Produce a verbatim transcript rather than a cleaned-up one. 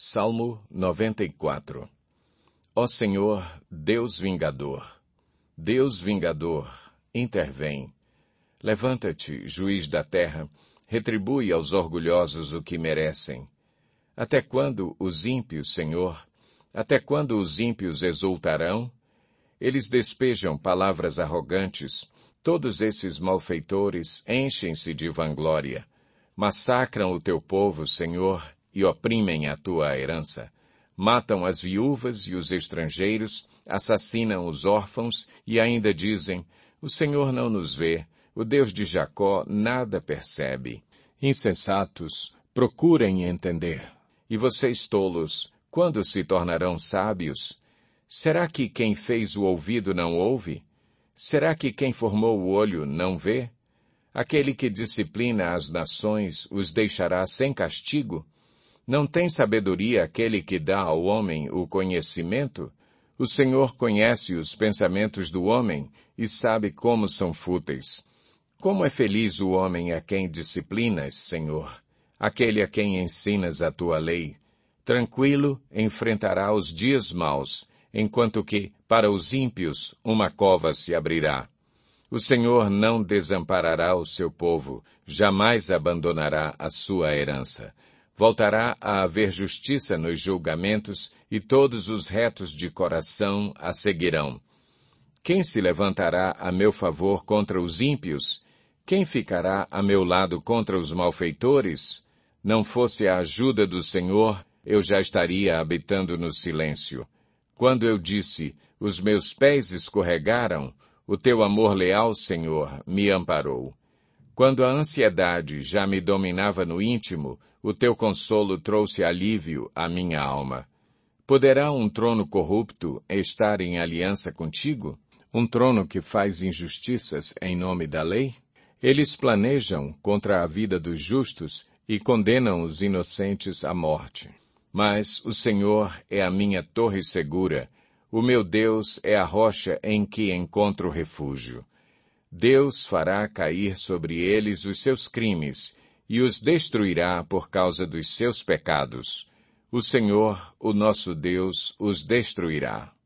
Salmo noventa e quatro. Ó Senhor, Deus vingador, Deus vingador, intervém. Levanta-te, juiz da terra, retribui aos orgulhosos o que merecem. Até quando os ímpios, Senhor, até quando os ímpios exultarão? Eles despejam palavras arrogantes, todos esses malfeitores enchem-se de vanglória. Massacram o teu povo, Senhor, e oprimem a tua herança. Matam as viúvas e os estrangeiros, assassinam os órfãos e ainda dizem, o Senhor não nos vê, o Deus de Jacó nada percebe. Insensatos, procurem entender. E vocês tolos, quando se tornarão sábios? Será que quem fez o ouvido não ouve? Será que quem formou o olho não vê? Aquele que disciplina as nações os deixará sem castigo? Não tem sabedoria aquele que dá ao homem o conhecimento? O Senhor conhece os pensamentos do homem e sabe como são fúteis. Como é feliz o homem a quem disciplinas, Senhor, aquele a quem ensinas a tua lei. Tranquilo enfrentará os dias maus, enquanto que, para os ímpios, uma cova se abrirá. O Senhor não desamparará o seu povo, jamais abandonará a sua herança. Voltará a haver justiça nos julgamentos, e todos os retos de coração a seguirão. Quem se levantará a meu favor contra os ímpios? Quem ficará a meu lado contra os malfeitores? Não fosse a ajuda do Senhor, eu já estaria habitando no silêncio. Quando eu disse, os meus pés escorregaram, o teu amor leal, Senhor, me amparou. Quando a ansiedade já me dominava no íntimo, o teu consolo trouxe alívio à minha alma. Poderá um trono corrupto estar em aliança contigo? Um trono que faz injustiças em nome da lei? Eles planejam contra a vida dos justos e condenam os inocentes à morte. Mas o Senhor é a minha torre segura, o meu Deus é a rocha em que encontro refúgio. Deus fará cair sobre eles os seus crimes e os destruirá por causa dos seus pecados. O Senhor, o nosso Deus, os destruirá.